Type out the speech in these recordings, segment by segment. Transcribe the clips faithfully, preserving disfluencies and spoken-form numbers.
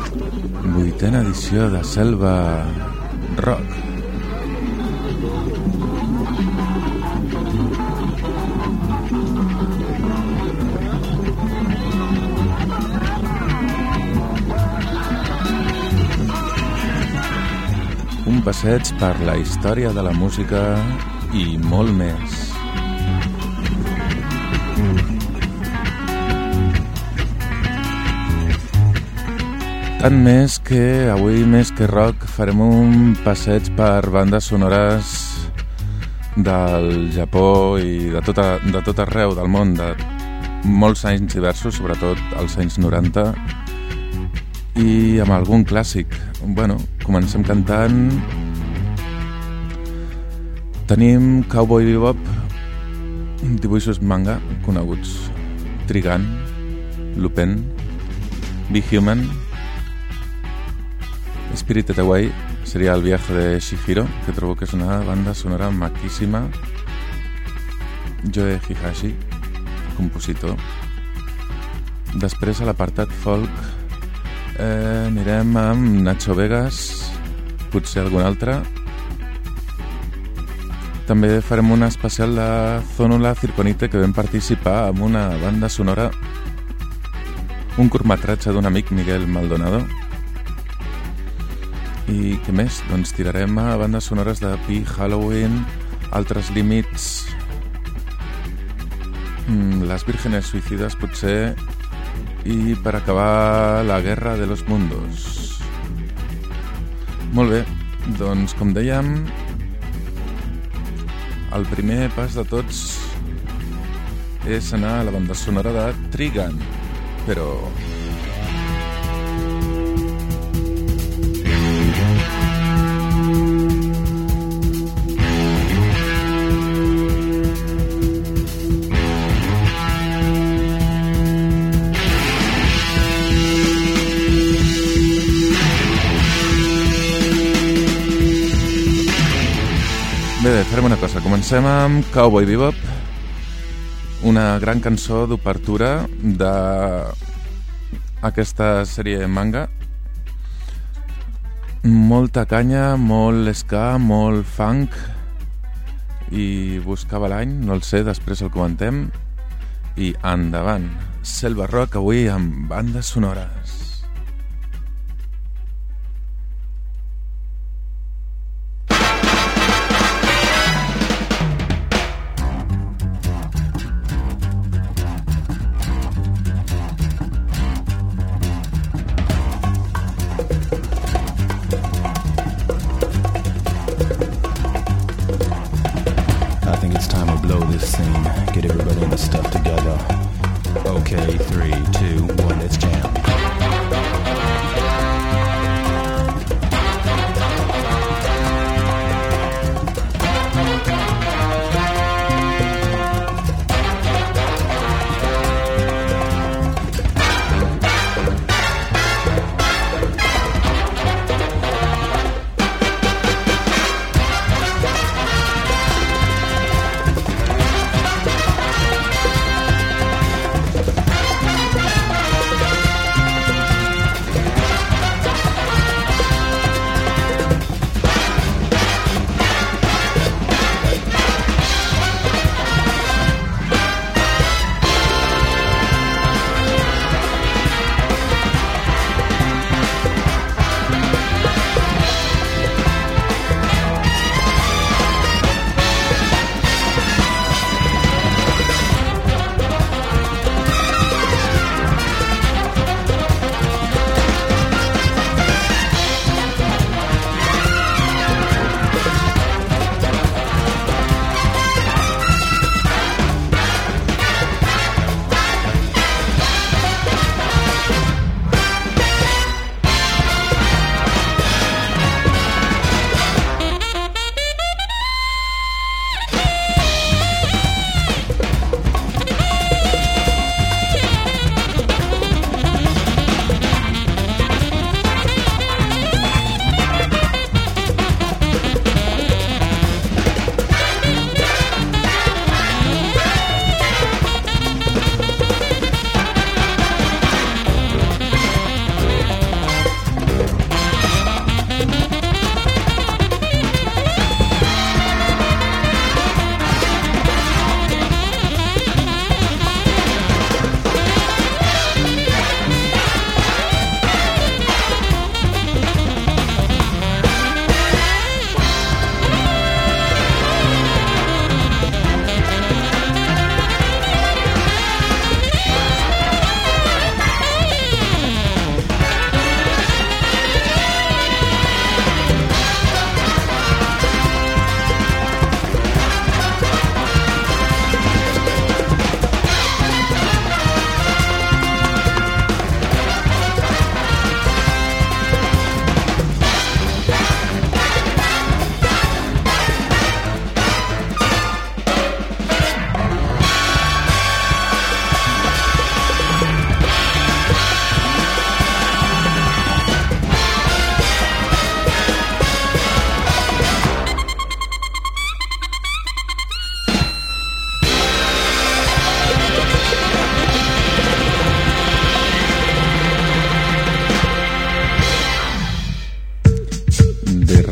Vuitena edició de Selva Rock. Un passeig per la història de la música i molt més. Tant més que avui, més que rock, farem un passeig per bandes sonores del Japó i de tot, a, de tot arreu del món, de molts anys diversos, sobretot als anys noranta, i amb algun clàssic. Bueno, comencem cantant. Tenim Cowboy Bebop, dibuixos manga coneguts: Trigun, Lupin, Be Human. Spirited Away seria el viatge de Shihiro, que trobo que és una banda sonora maquíssima. Joe Higashi, compositor. Després, a l'apartat folk, eh, anirem amb Nacho Vegas, potser algun altre. També farem una especial de Zonula Circonite, que vam participar en una banda sonora, un curtmetratge d'un amic, Miguel Maldonado. I què més? Doncs tirarem a bandes sonores de Pi, Halloween, Altres Límits, Les Vírgenes Suïcides, potser, i per acabar, La Guerra de los Mundos. Molt bé, doncs com dèiem, el primer pas de tots és anar a la banda sonora de Trigun, però... Bé, farem una cosa. Comencem amb Cowboy Bebop, una gran cançó d'obertura d'aquesta sèrie manga. Molta canya, molt ska, molt funk, i buscava l'any, no el sé, després el comentem. I endavant, Selva Rock avui amb bandes sonores. Get everybody in the stuff together. Okay, three, two, one, let's jam.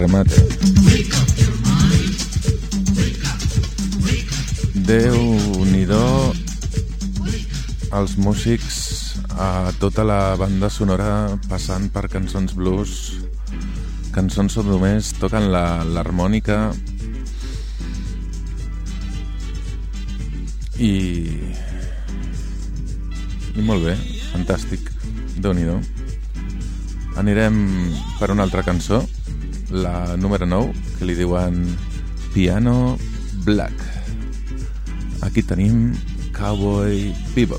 remate. Déu-n'hi-do els músics a tota la banda sonora passant per cançons blues, cançons on només toquen l'harmònica i i molt bé, fantàstic, Déu-n'hi-do. Anirem per una altra cançó, la número nou, que li diuen Piano Black. Aquí tenim Cowboy Bebop.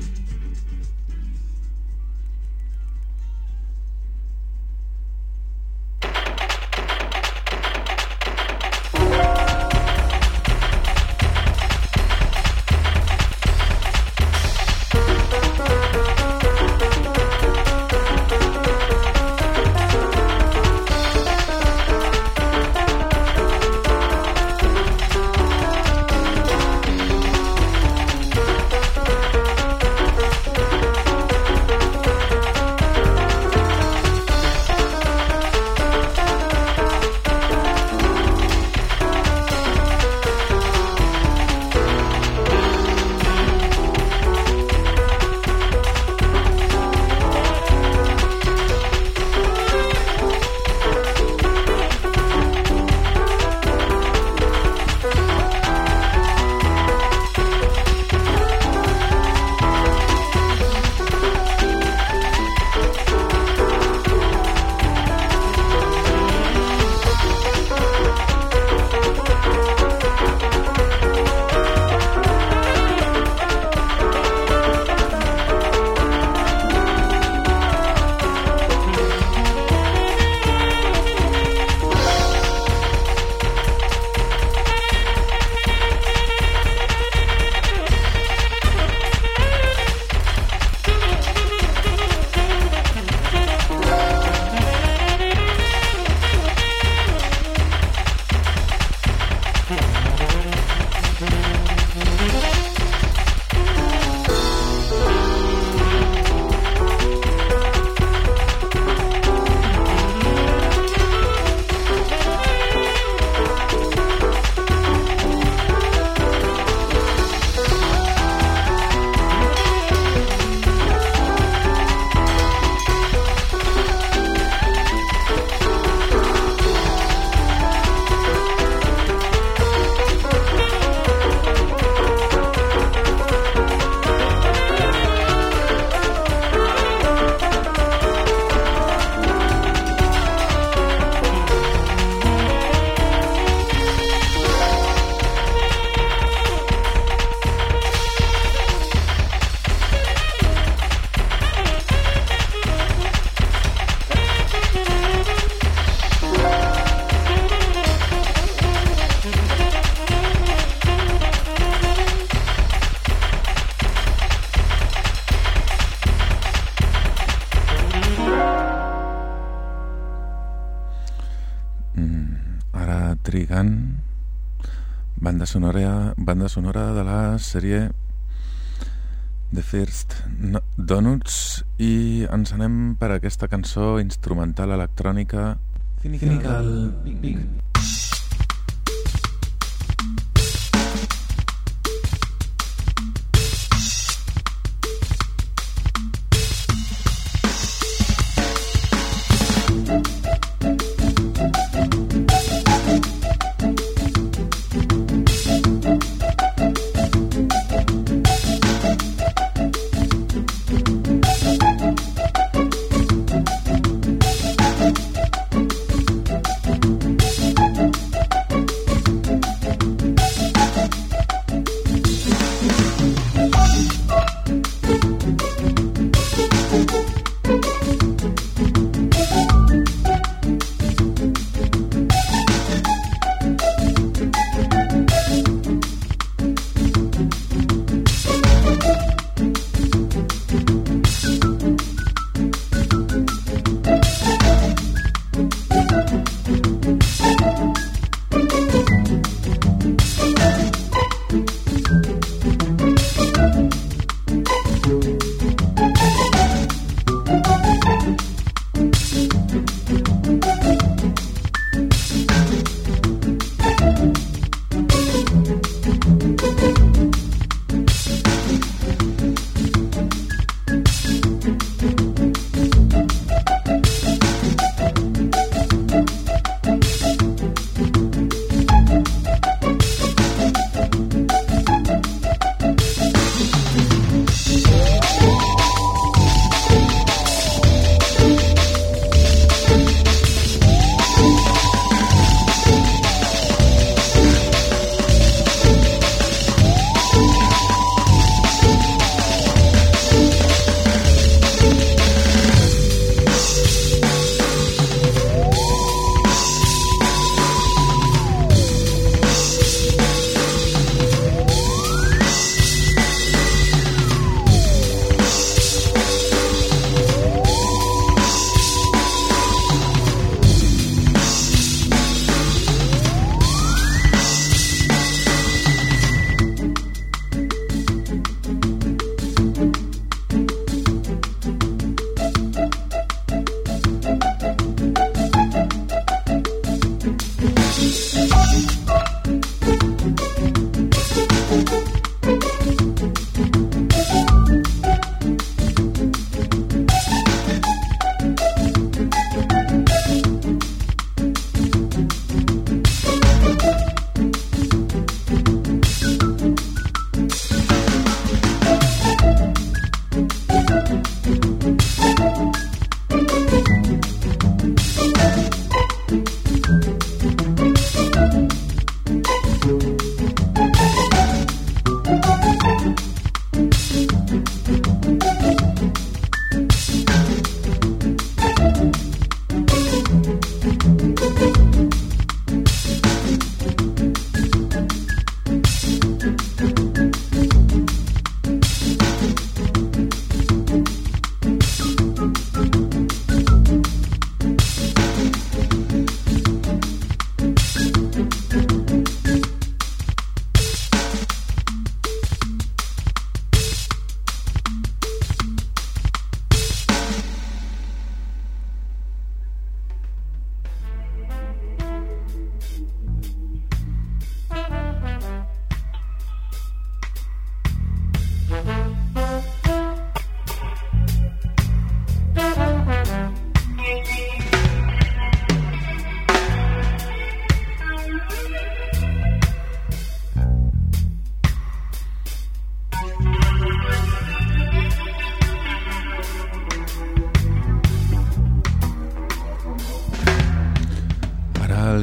Trigant, banda sonora, banda sonora de la sèrie The First Donuts, i ens anem per aquesta cançó instrumental electrònica Cynical Pink.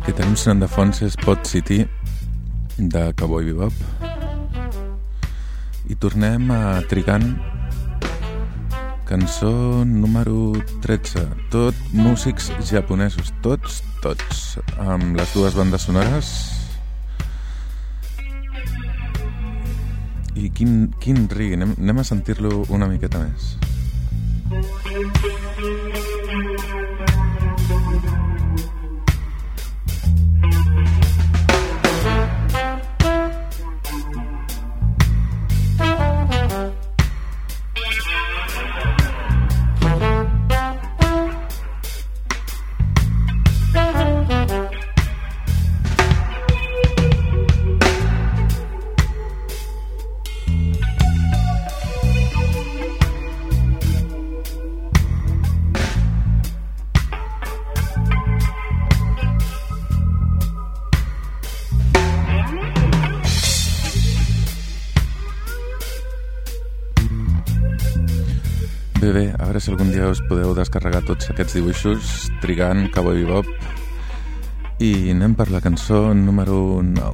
que tenim sonant de fons és Pod City de Cowboy Bebop. I tornem a Trigan, cançó número tretze. Tot músics japonesos, tots, tots, amb les dues bandes sonores. I quin, quin rigui, anem, anem a sentir-lo una miqueta més. Bé, bé, a veure si algun dia us podeu descarregar tots aquests dibuixos trigant Cowboy Bebop. I anem per la cançó número nou.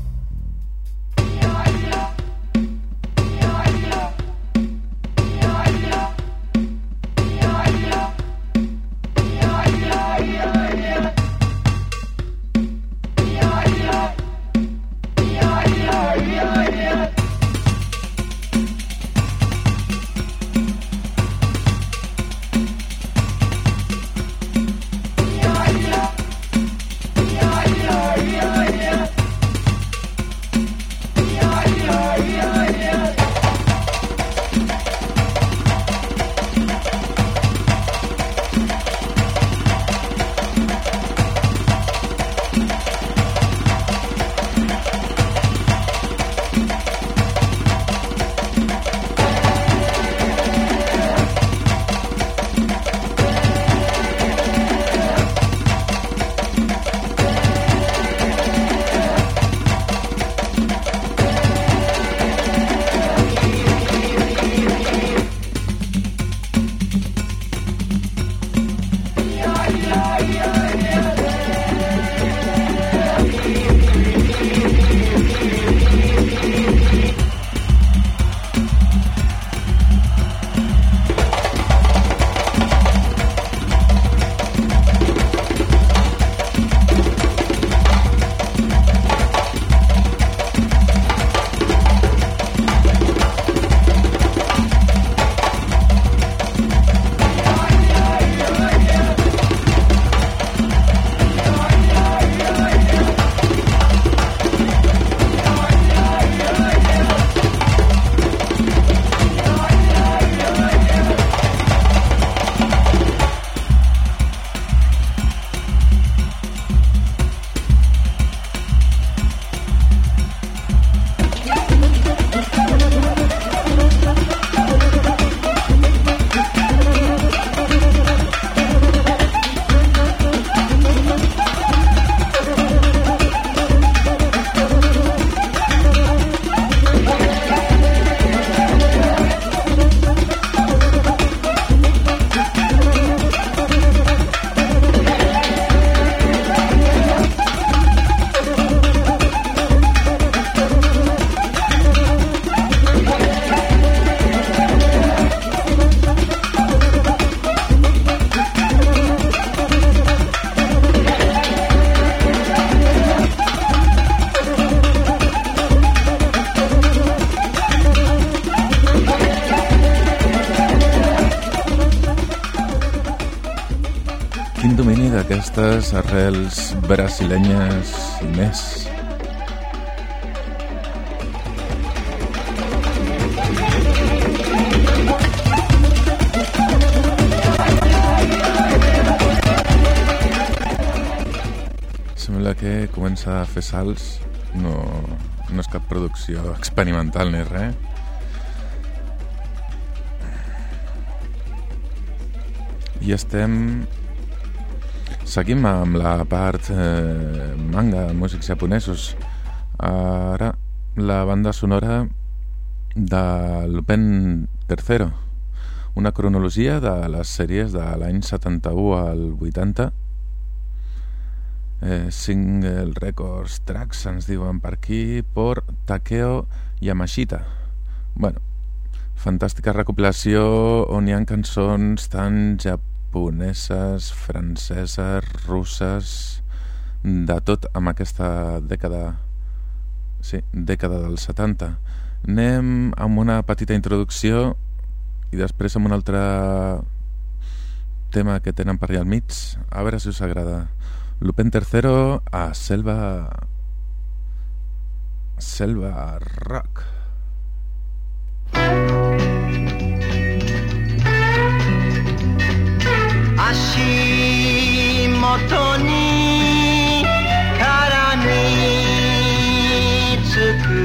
Aquestes arrels brasilenyes i més. Sembla que comença a fer salts, no, no és cap producció experimental ni res. I estem... Seguim amb la part eh, manga, músics japonesos. Ara la banda sonora de Lupin tercero, una cronologia de les sèries de l'any setanta-u al vuitanta, eh, Single Records Tracks, ens diuen per aquí, por Takeo Yamashita. Bueno, fantàstica recopilació on hi ha cançons tan japoneses, franceses, russes, de tot amb aquesta dècada, sí, dècada dels setanta. Anem amb una petita introducció i després amb un altre tema que tenen per allà al mig, a veure si us agrada. Lupin tercero a Selva Selva Rock. Ashimoto ni karamitsuku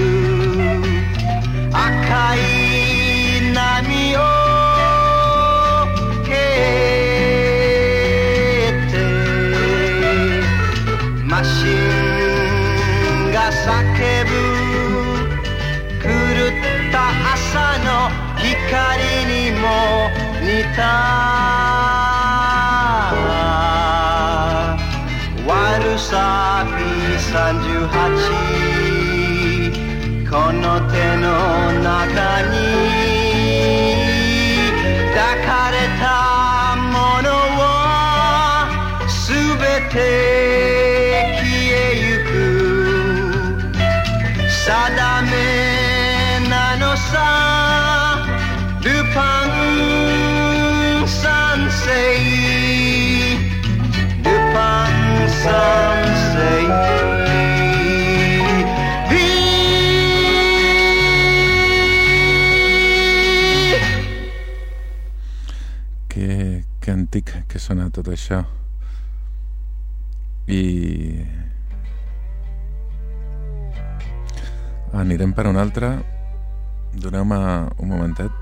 akai nami o kete mashin ga sakebu kurutta asa no hikari ni mo nitaワルサピさんじゅうはちこの手の中に抱かれたものはすべて消えゆく定めなのさルパン三世Sunset que, que antic que sona tot això. I anirem per un altre. Doneu-me un momentet.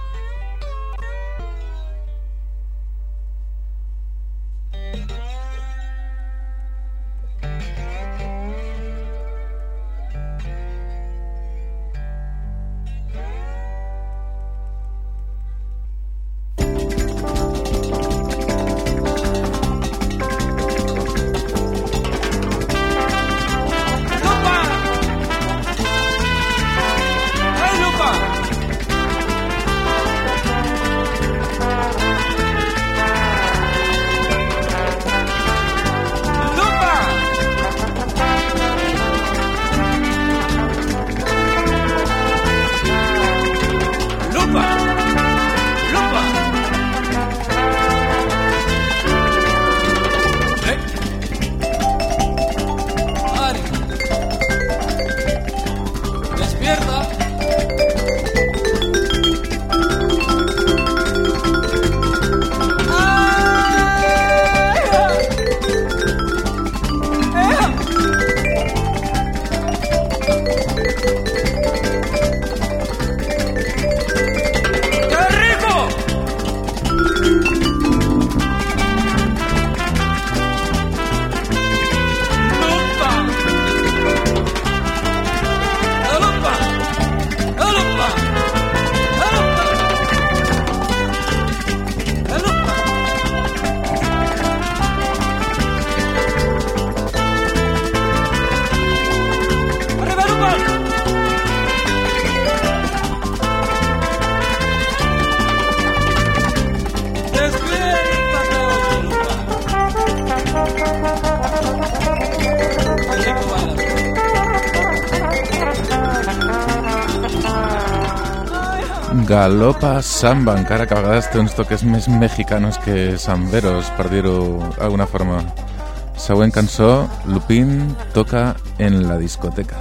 Galopa Samba, encara que a vegades té uns toques més mexicanos que samberos, per dir-ho d'alguna forma. Següent cançó, Lupin toca en la discoteca.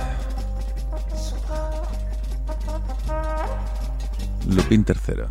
Lupin tercero.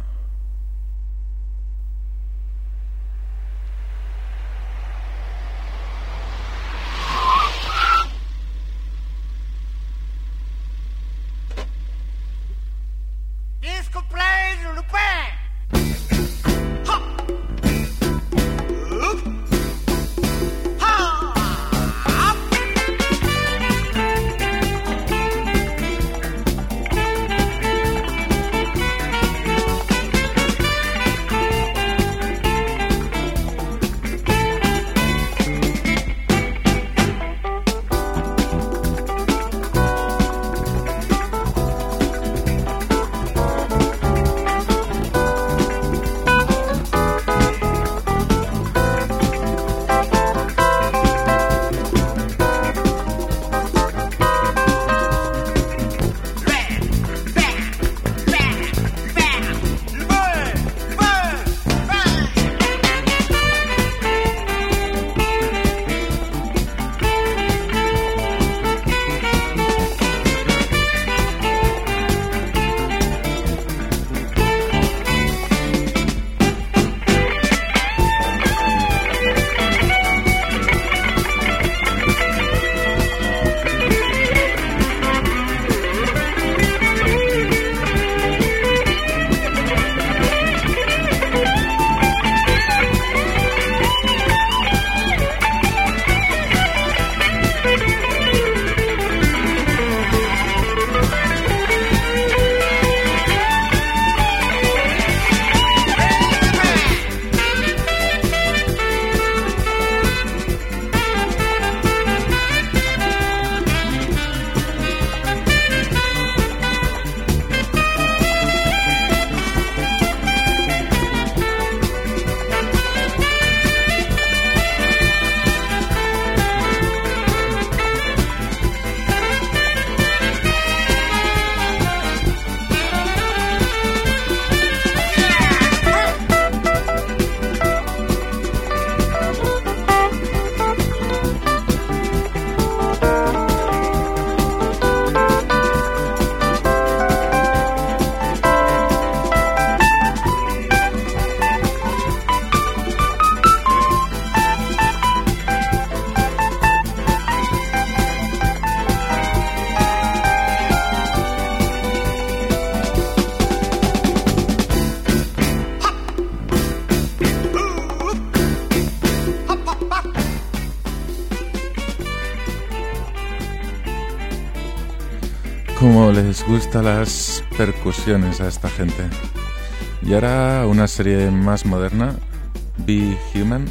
cómo les gustan las percusiones a esta gente. Y ahora una serie más moderna, Be Human,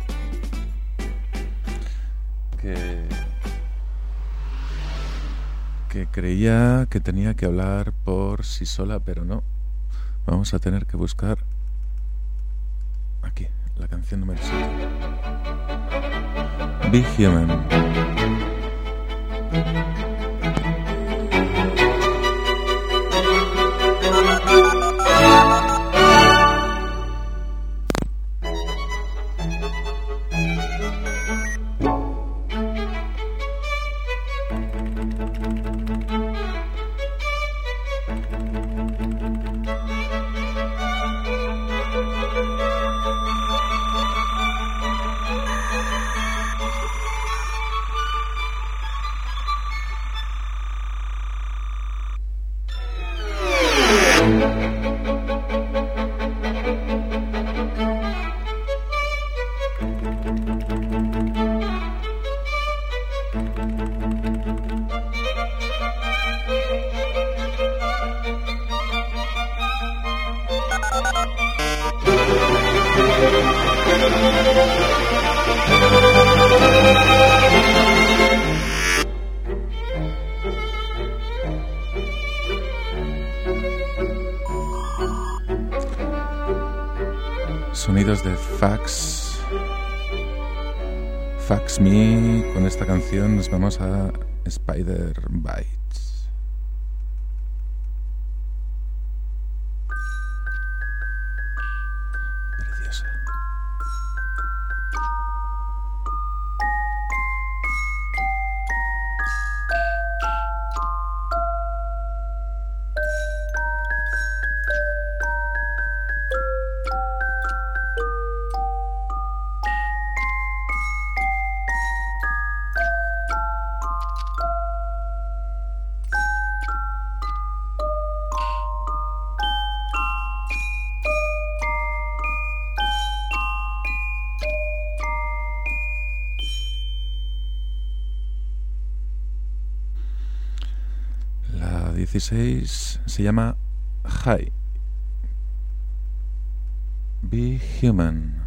que, que creía que tenía que hablar por sí sola, pero no. Vamos a tener que buscar aquí, la canción número siete. Be Human. Sonidos de Fax Fax Me. Con esta canción nos vamos a Spider Bites. Preciosa. dieciséis se llama Hi. Be Human.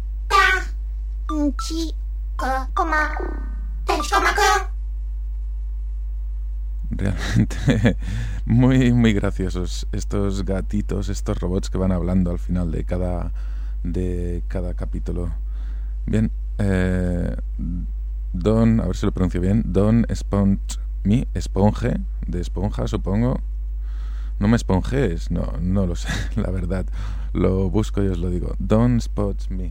Realmente muy muy graciosos estos gatitos, estos robots que van hablando al final de cada de cada capítulo. Bien, eh, Don, a ver si lo pronuncio bien, Don Sponge Me, esponje, de esponja supongo. No me esponjes, no, no lo sé, la verdad. Lo busco y os lo digo. Don't Spot Me.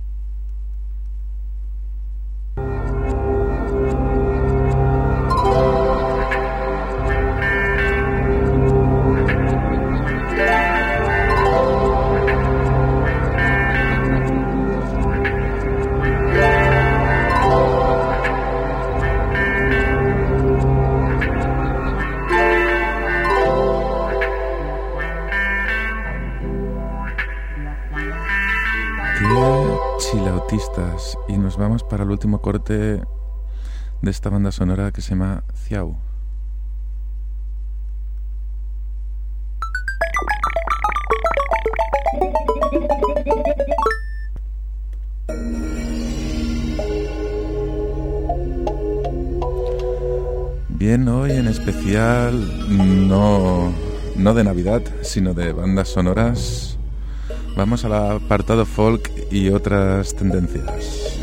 Chilautistas, y nos vamos para el último corte de esta banda sonora que se llama Ciao. Bien, hoy en especial no, no de Navidad, sino de bandas sonoras. Vamos al apartado folk y otras tendencias.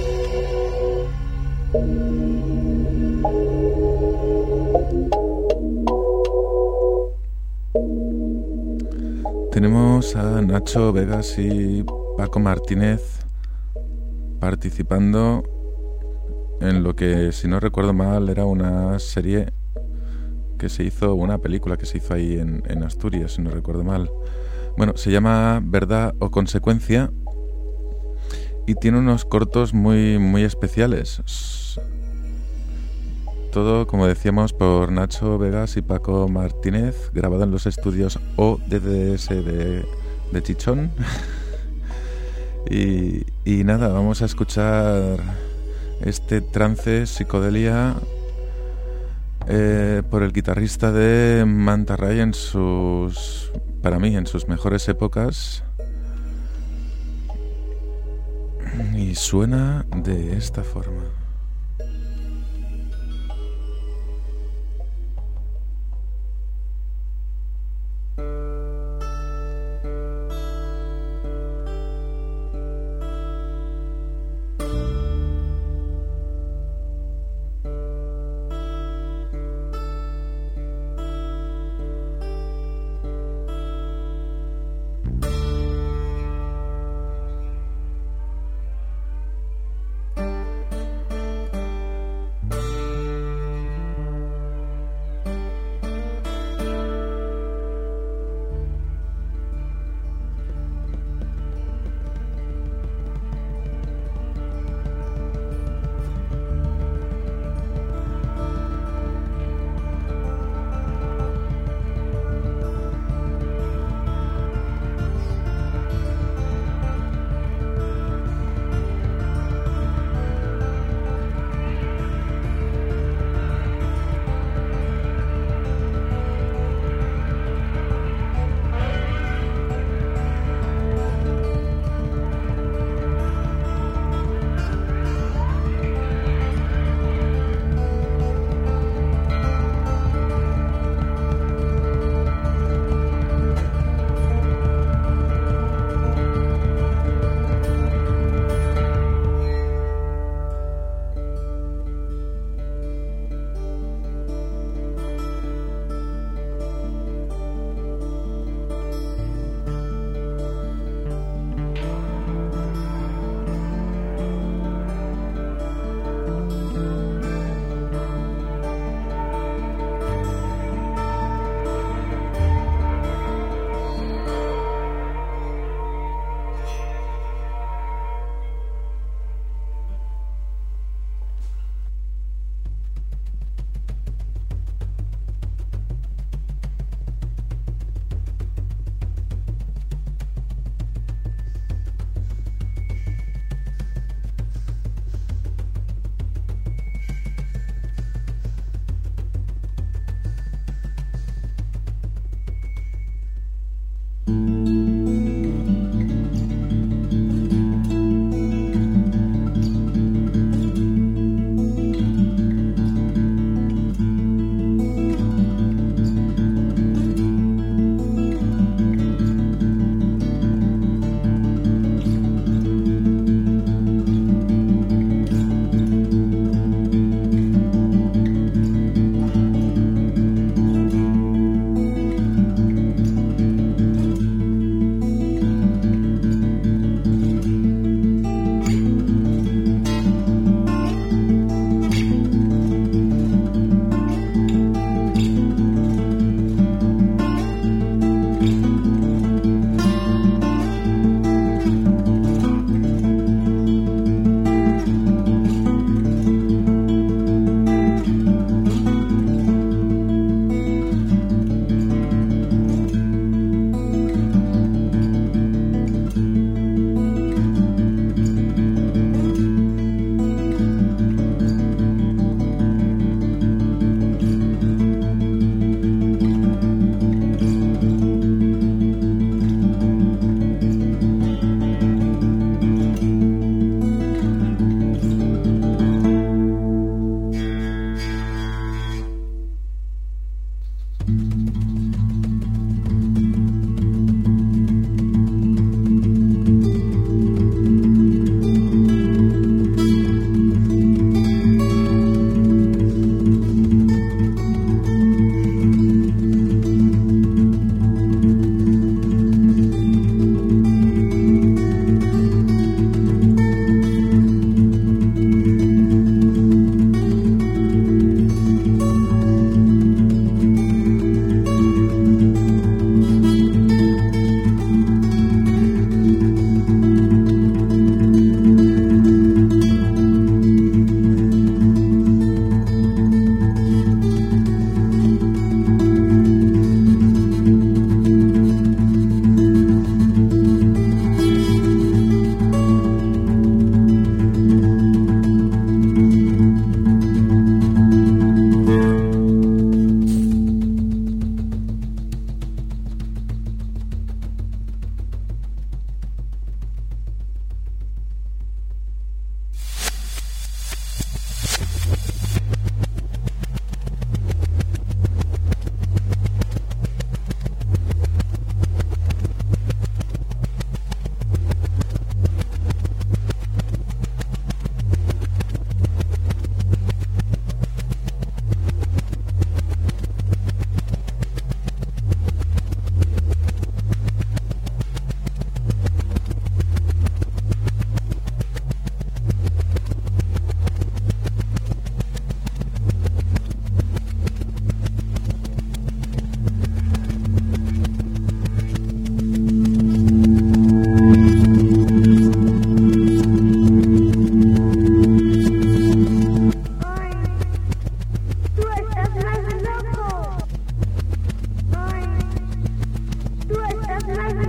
Tenemos a Nacho Vegas y Paco Martínez participando en lo que, si no recuerdo mal, era una serie que se hizo, una película que se hizo ahí en, en Asturias, si no recuerdo mal. Bueno, se llama Verdad o Consecuencia y tiene unos cortos muy, muy especiales. Todo, como decíamos, por Nacho Vegas y Paco Martínez, grabado en los estudios O D D S de, de Chichón. y, y nada, vamos a escuchar este trance, psicodelia eh, por el guitarrista de Manta Ray en sus, para mí, en sus mejores épocas. Y suena de esta forma.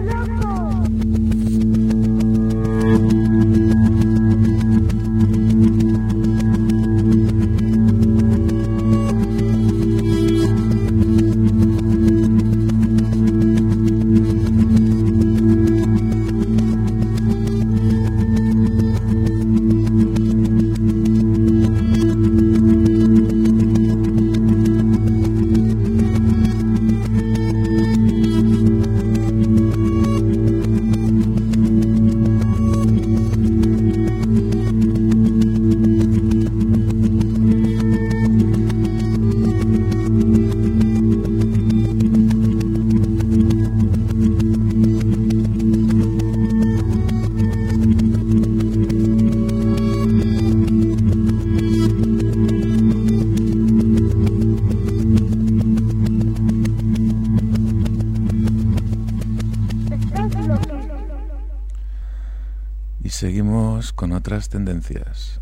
Seguimos con otras tendencias.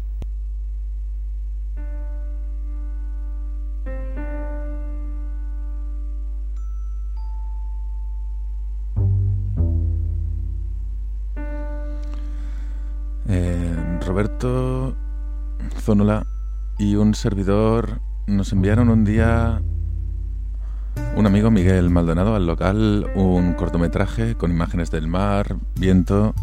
Eh, Roberto Zónola y un servidor nos enviaron un día, un amigo Miguel Maldonado, al local, un cortometraje con imágenes del mar, viento,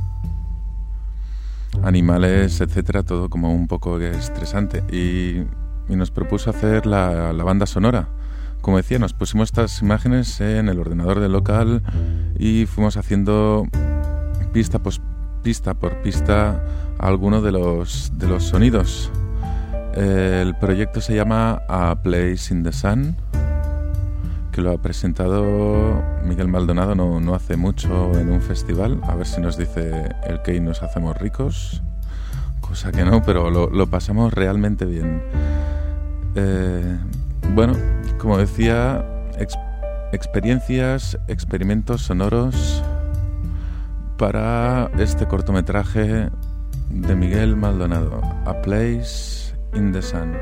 animales, etcétera, todo como un poco estresante, y, y nos propuso hacer la, la banda sonora. Como decía, nos pusimos estas imágenes en el ordenador del local y fuimos haciendo pista, pues, pista por pista alguno de los, de los sonidos. El proyecto se llama A Place in the Sun, que lo ha presentado Miguel Maldonado no, no hace mucho en un festival. A ver si nos dice el que nos hacemos ricos, cosa que no, pero lo, lo pasamos realmente bien. Eh, bueno, como decía, ex, experiencias, experimentos sonoros para este cortometraje de Miguel Maldonado, A Place in the Sun.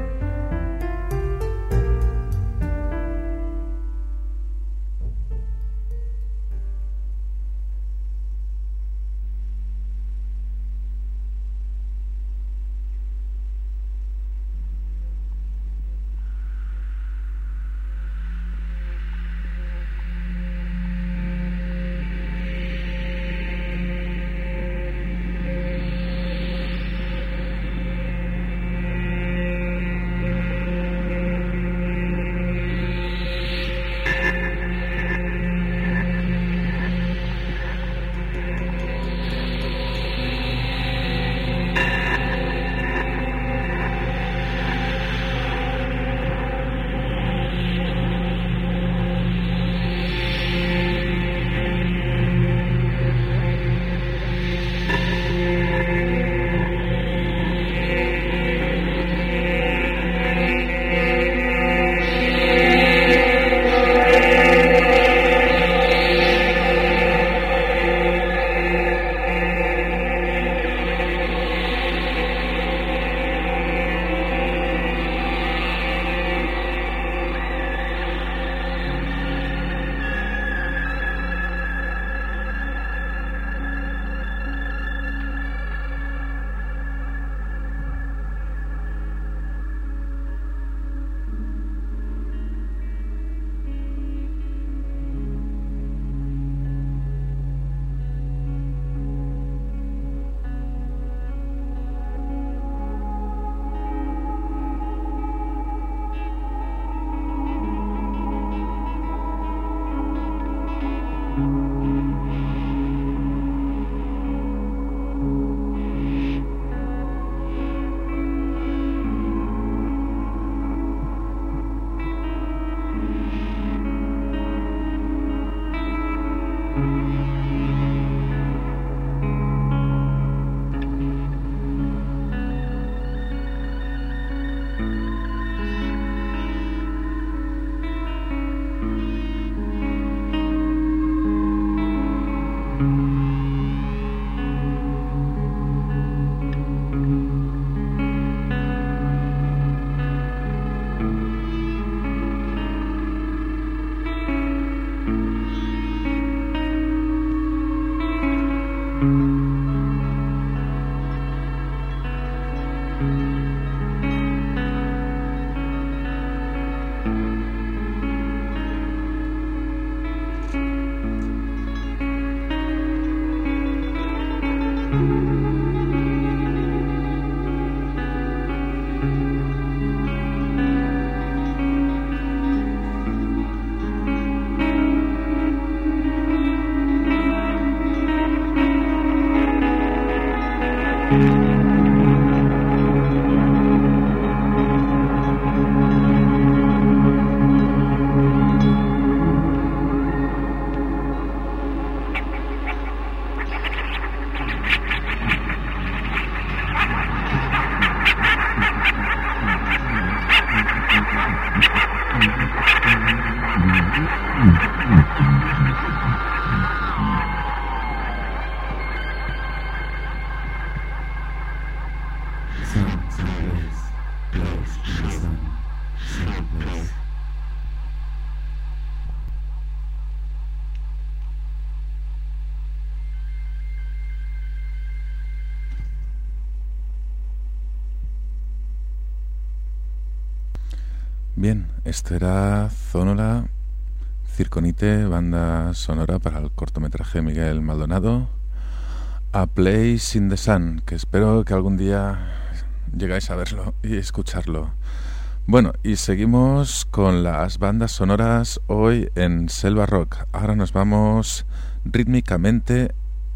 Bien, esto era Zónola, Circonite, banda sonora para el cortometraje Miguel Maldonado, A Place in the Sun, que espero que algún día llegáis a verlo y escucharlo. Bueno, y seguimos con las bandas sonoras hoy en Selva Rock. Ahora nos vamos rítmicamente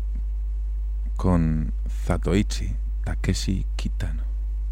con Zatoichi, Takeshi Kitano.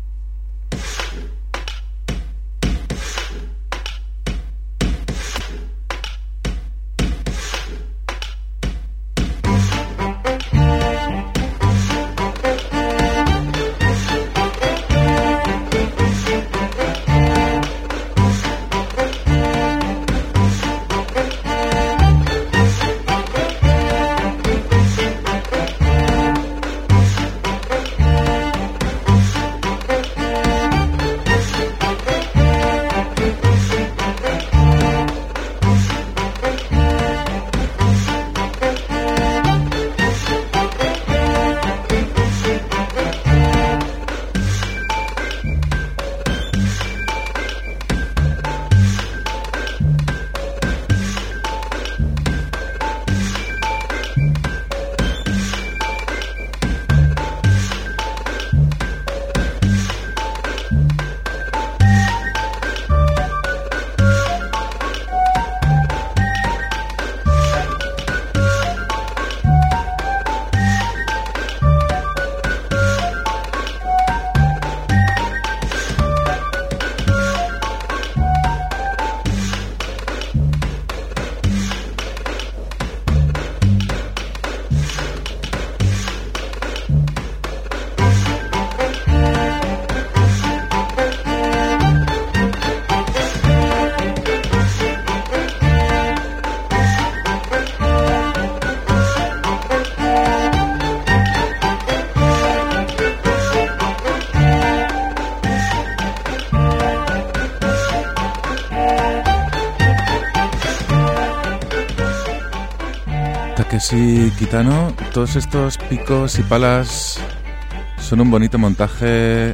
Takeshi Kitano, todos estos picos y palas son un bonito montaje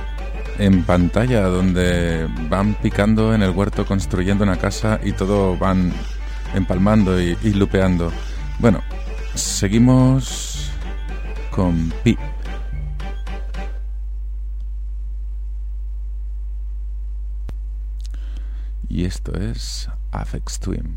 en pantalla donde van picando en el huerto, construyendo una casa y todo van empalmando y, y lupeando. Bueno, seguimos con Pi. Y esto es Aphex Twin.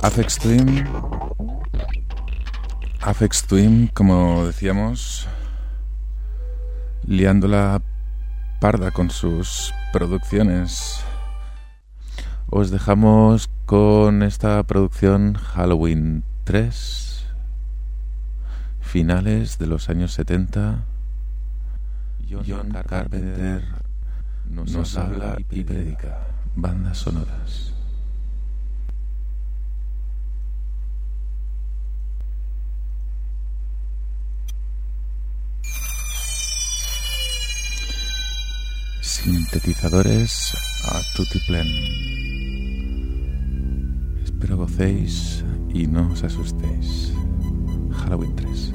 Aphex Twin, Aphex Twin, como decíamos, liándola parda con sus producciones. Os dejamos con esta producción Halloween tres, finales de los años setenta. John Carpenter nos, nos habla y predica bandas sonoras. Sintetizadores a tutiplén. Espero gocéis y no os asustéis. Halloween tres.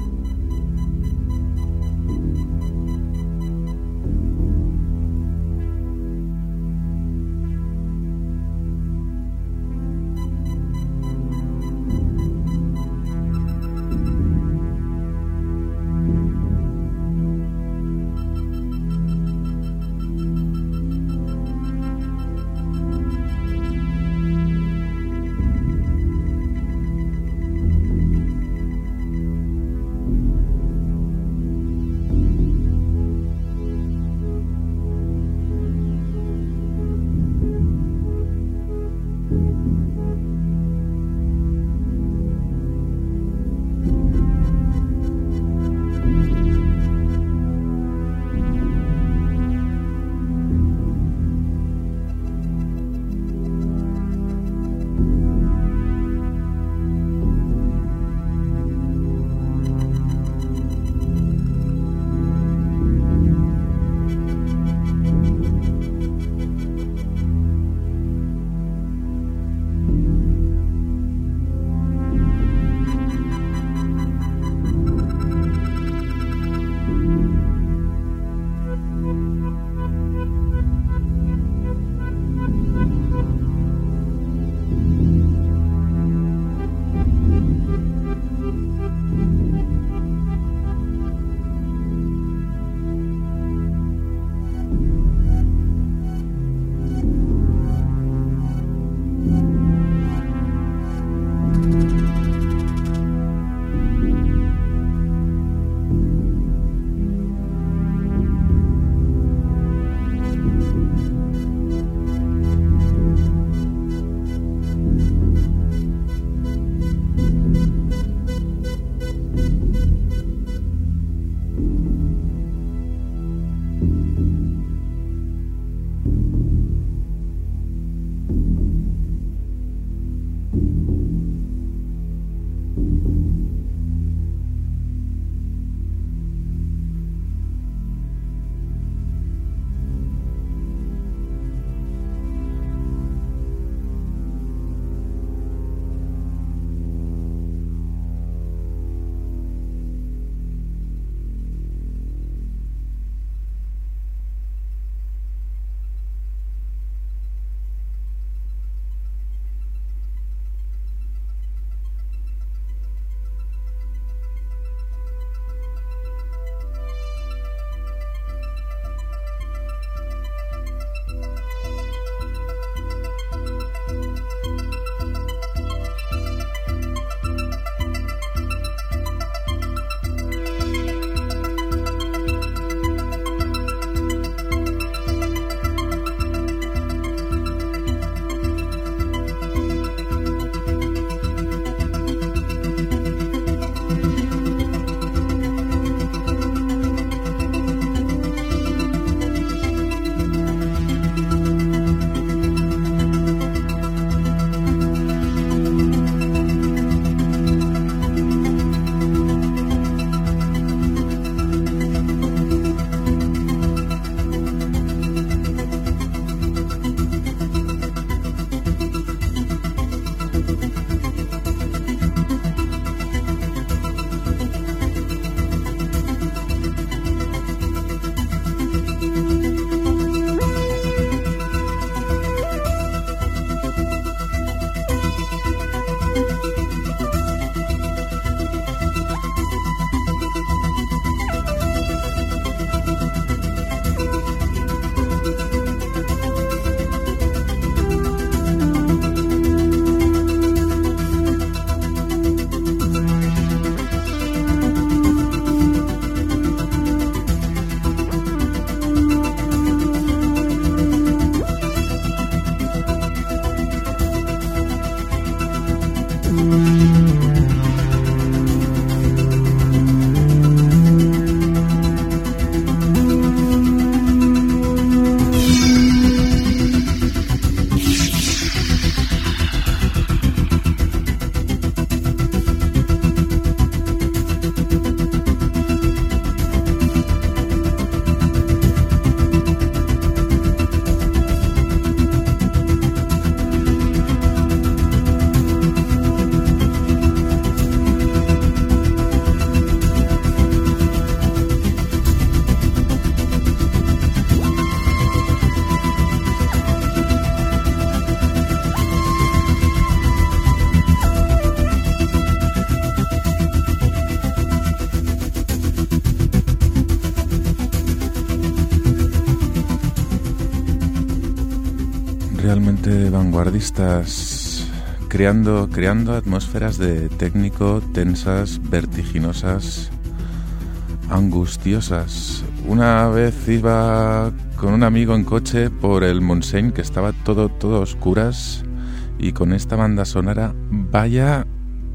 vanguardistas, creando, creando atmósferas de técnico tensas, vertiginosas, angustiosas. Una vez iba con un amigo en coche por el Montseny, que estaba todo, todo a oscuras, y con esta banda sonora, vaya,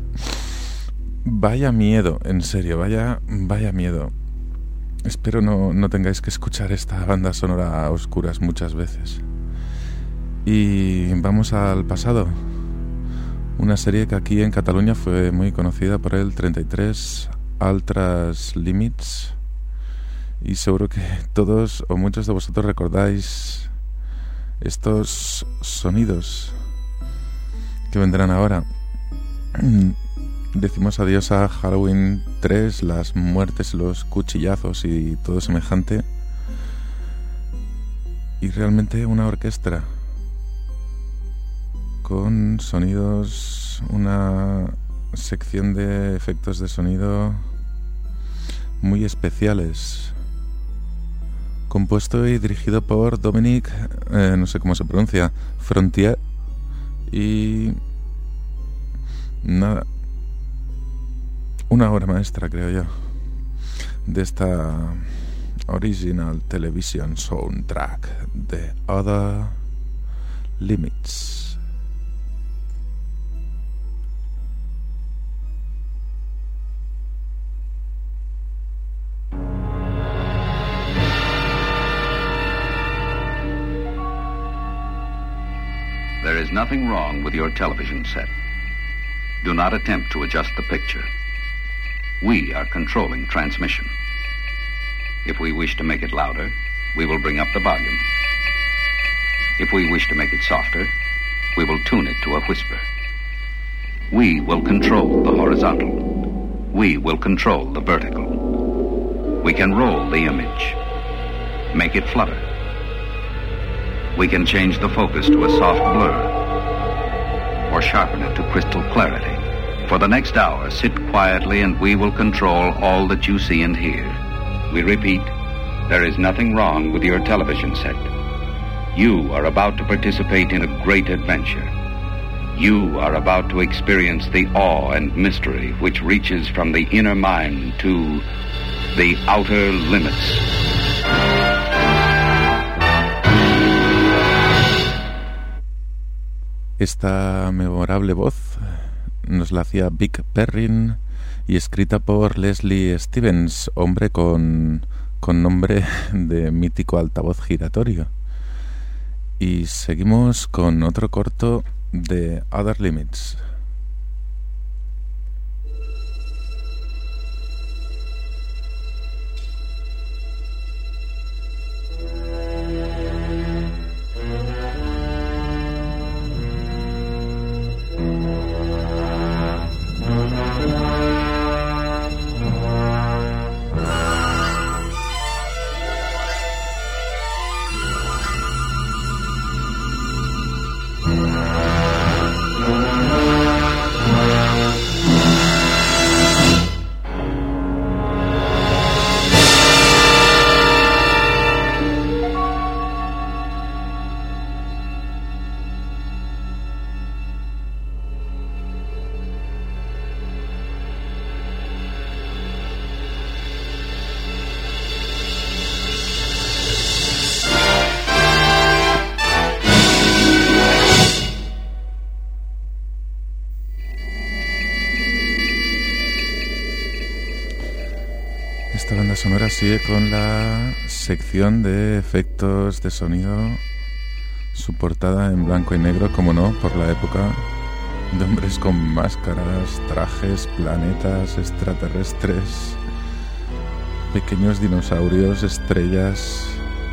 vaya miedo, en serio, vaya, vaya miedo. Espero no, no tengáis que escuchar esta banda sonora a oscuras muchas veces. Y vamos al pasado. Una serie que aquí en Cataluña fue muy conocida por el treinta y tres, Altres Límits. Y seguro que todos o muchos de vosotros recordáis estos sonidos que vendrán ahora. Decimos adiós a Halloween tres, las muertes, los cuchillazos y todo semejante. Y realmente una orquesta con sonidos, una sección de efectos de sonido muy especiales, compuesto y dirigido por Dominique, eh, no sé cómo se pronuncia, Frontier. Y nada, una obra maestra, creo yo, de esta original television soundtrack de Other Limits. There is nothing wrong with your television set. Do not attempt to adjust the picture. We are controlling transmission. If we wish to make it louder, we will bring up the volume. If we wish to make it softer, we will tune it to a whisper. We will control the horizontal. We will control the vertical. We can roll the image, make it flutter. We can change the focus to a soft blur, or sharpen it to crystal clarity. For the next hour, sit quietly and we will control all that you see and hear. We repeat, there is nothing wrong with your television set. You are about to participate in a great adventure. You are about to experience the awe and mystery which reaches from the inner mind to the outer limits. Esta memorable voz nos la hacía Vic Perrin y escrita por Leslie Stevens, hombre con, con nombre de mítico altavoz giratorio. Y seguimos con otro corto de Other Limits. Esta banda sonora sigue con la sección de efectos de sonido, su portada en blanco y negro, como no, por la época, de hombres con máscaras, trajes, planetas extraterrestres, pequeños dinosaurios, estrellas.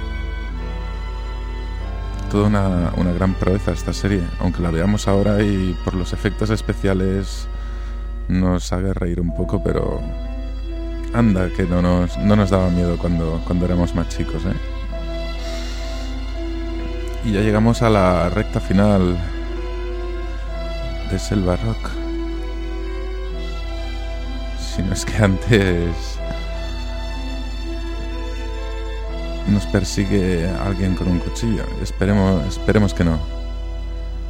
Toda una, una gran proeza esta serie, aunque la veamos ahora y por los efectos especiales nos haga reír un poco, pero anda que no nos, no nos daba miedo cuando, cuando éramos más chicos, ¿eh? Y ya llegamos a la recta final de Selva Rock. Si no es que antes nos persigue alguien con un cuchillo. Esperemos, esperemos que no.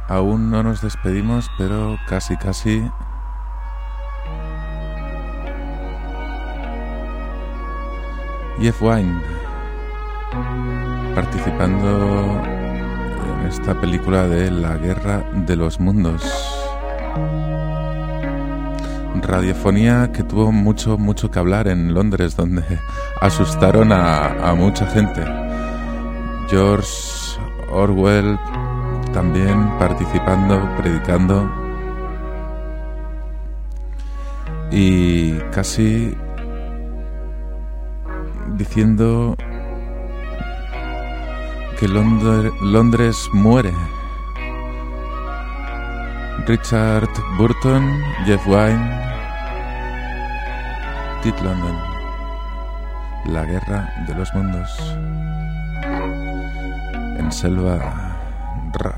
aún no nos despedimos, pero casi casi. Jeff Wine, participando en esta película de La Guerra de los Mundos. Radiofonía que tuvo mucho, mucho que hablar en Londres, donde asustaron a, a mucha gente. George Orwell también participando, predicando, y casi diciendo que Londres, Londres muere. Richard Burton, Jeff Wine, Tit London, La Guerra de los Mundos, en Selva Rock.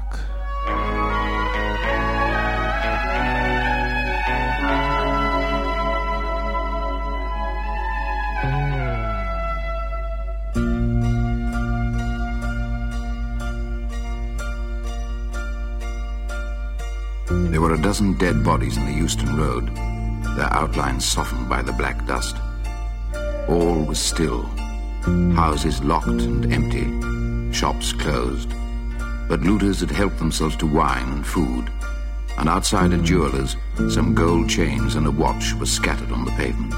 There were a dozen dead bodies in the Euston Road, their outlines softened by the black dust. All was still. Houses locked and empty, shops closed. But looters had helped themselves to wine and food, and outside a jeweller's, some gold chains and a watch were scattered on the pavement.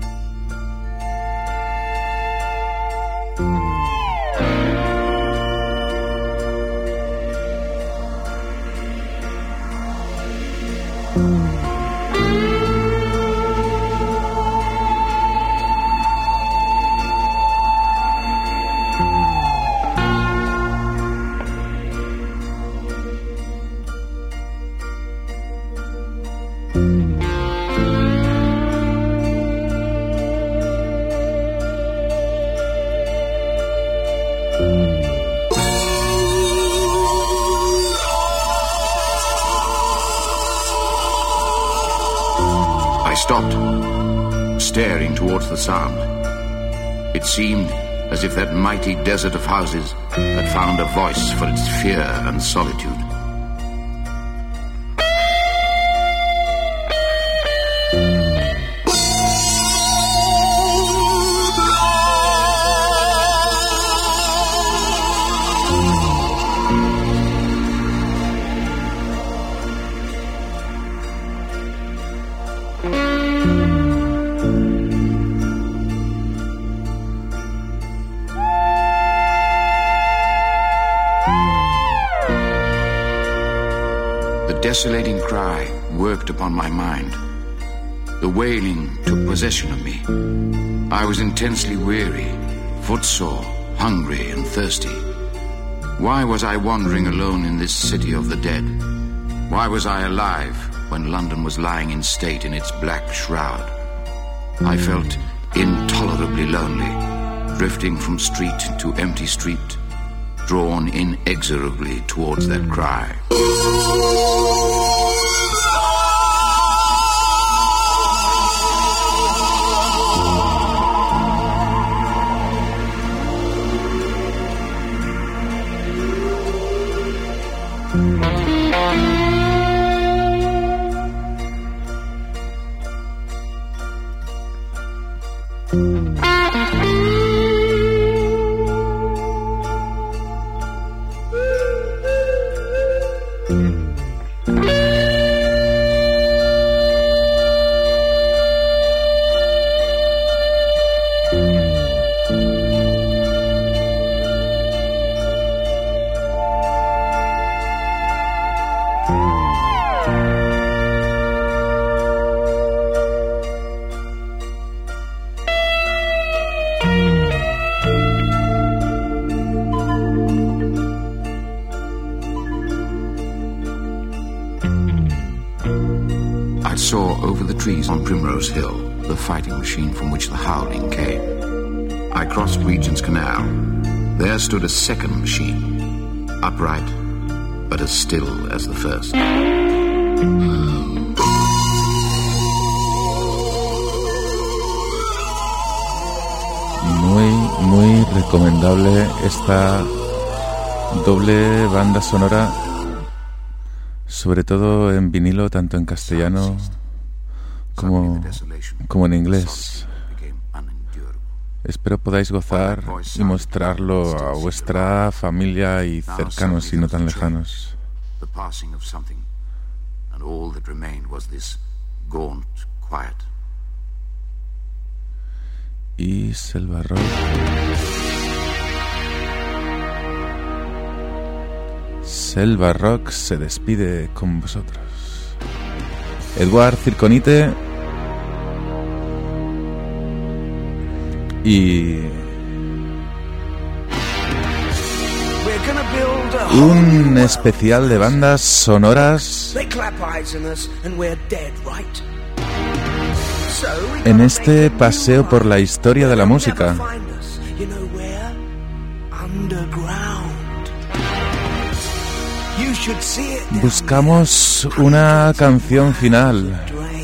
Staring towards the sound. It seemed as if that mighty desert of houses had found a voice for its fear and solitude. Desolating cry worked upon my mind. The wailing took possession of me. I was intensely weary, footsore, hungry and thirsty. Why was I wandering alone in this city of the dead? Why was I alive when London was lying in state in its black shroud? I felt intolerably lonely, drifting from street to empty street, drawn inexorably towards that cry. On Primrose Hill, the fighting machine from which the howling came. I crossed Regent's Canal. There stood a second machine, upright, but as still as the first. Muy, muy recomendable esta doble banda sonora sobre todo en vinilo, tanto en castellano como, como en inglés. Espero podáis gozar y mostrarlo a vuestra familia y cercanos y no tan lejanos. Y Selva Rock Selva Rock se despide con vosotros. Eduard Circonite y un especial de bandas sonoras en este paseo por la historia de la música. Buscamos una canción final.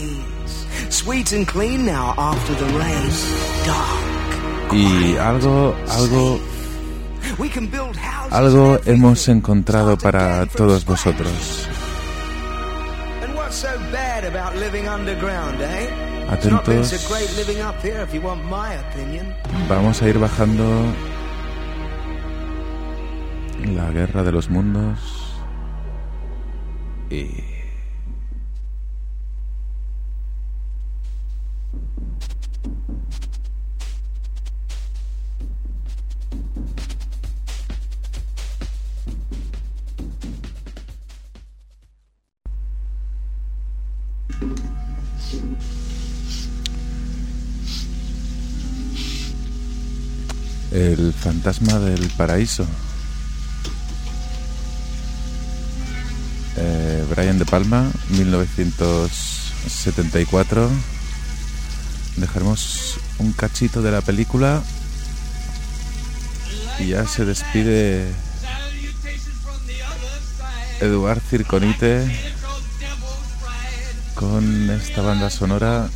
Y algo, algo, algo hemos encontrado para todos vosotros. Atentos. Vamos a ir bajando la guerra de los mundos y El fantasma del paraíso. Eh, Brian De Palma, mil novecientos setenta y cuatro. Dejaremos un cachito de la película y ya se despide Eduard Circonite con esta banda sonora,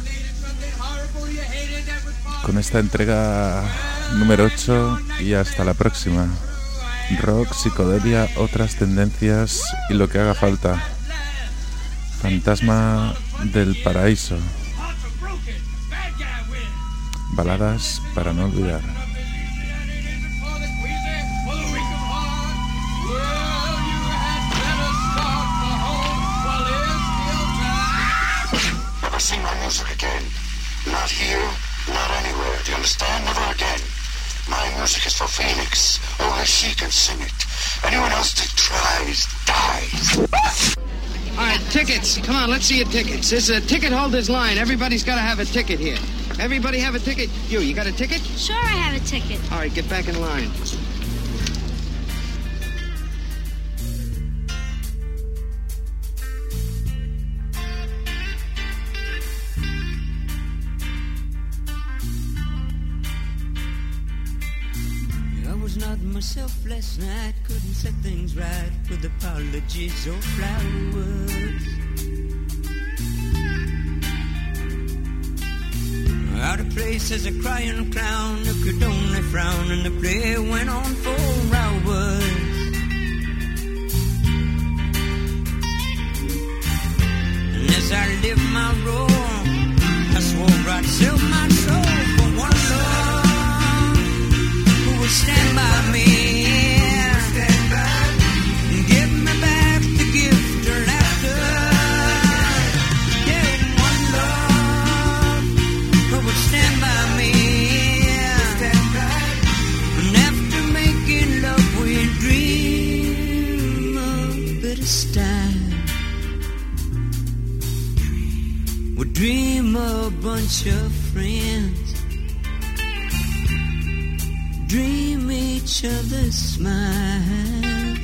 con esta entrega número ocho, y hasta la próxima. Rock, psicodelia, otras tendencias y lo que haga falta. Fantasma del paraíso. Baladas para no olvidar. Never sing my music again. Not here, not anywhere. Do you understand? Never again. My music is for Phoenix. Only she can sing it. Anyone else that tries, dies. All right, tickets. Come on, let's see your tickets. There's a ticket holder's line. Everybody's got to have a ticket here. Everybody have a ticket? You, you got a ticket? Sure, I have a ticket. All right, get back in line. Myself last night, couldn't set things right with apologies or flowers. Out of place as a crying clown who could only frown, and the play went on for hours. And as I lived my role, I swore I'd sell my soul for one love who would stand by me. Stand by me. Give me back the gift of laughter. Yeah, one love who would stand by me. Stand by me. And after making love, we dream of better time. We dream of a bunch of friends. Dream each other's smiles,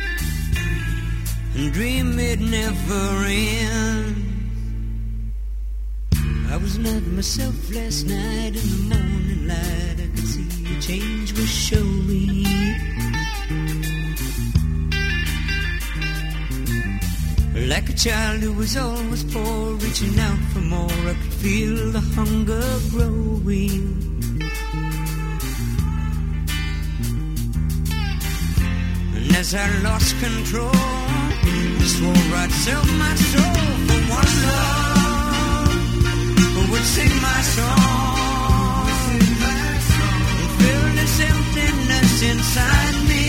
and dream it never ends. I was not myself last night. In the morning light I could see a change was showing. Like a child who was always poor, reaching out for more, I could feel the hunger growing. As I lost control, swore I'd sell my soul for one love who would sing my song and fill this emptiness inside me.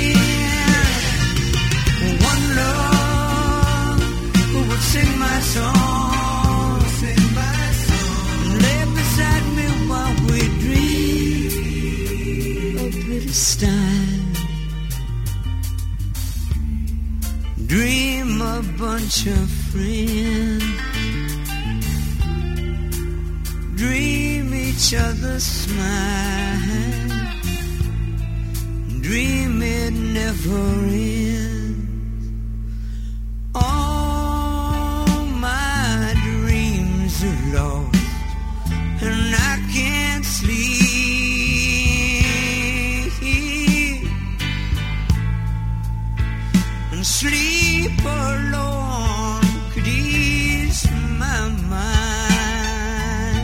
One love who would sing my song, and lay beside me while we dream a bit of style. Dream a bunch of friends, dream each other's smile, dream it never ends. All my dreams are lost and I can't sleep, and sleep alone could ease my mind.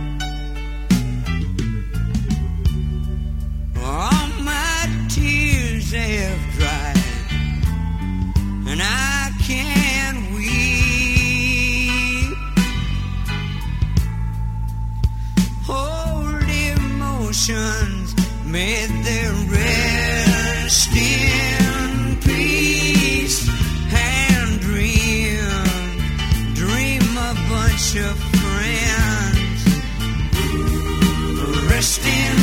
All my tears have dried and I can't weep. Old emotions made their rest in peace and dream, dream a bunch of friends, rest in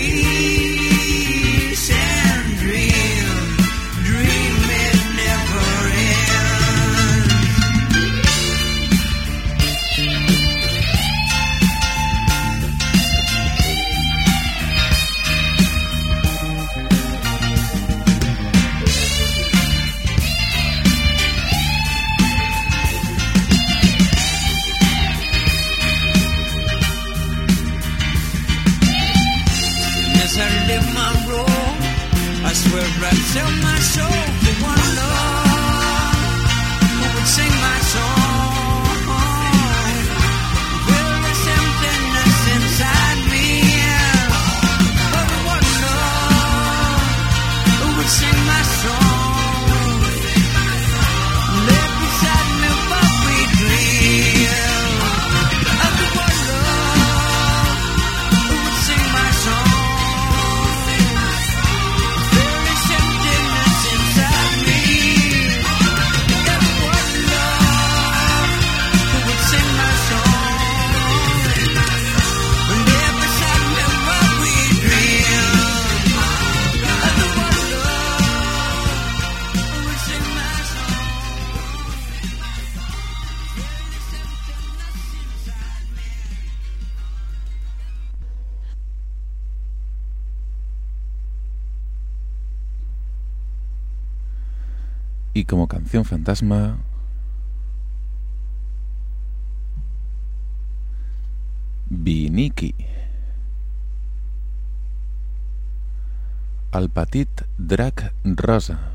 peace and dream, dream it never ends. As I live my role, I swear I'd sell my soul for one love who would sing my song, fill this emptiness inside me. For one love who would sing my song, lay beside me while we dream of the one love who would sing my song. Y como canción fantasma, Viniki, el petit drac rosa.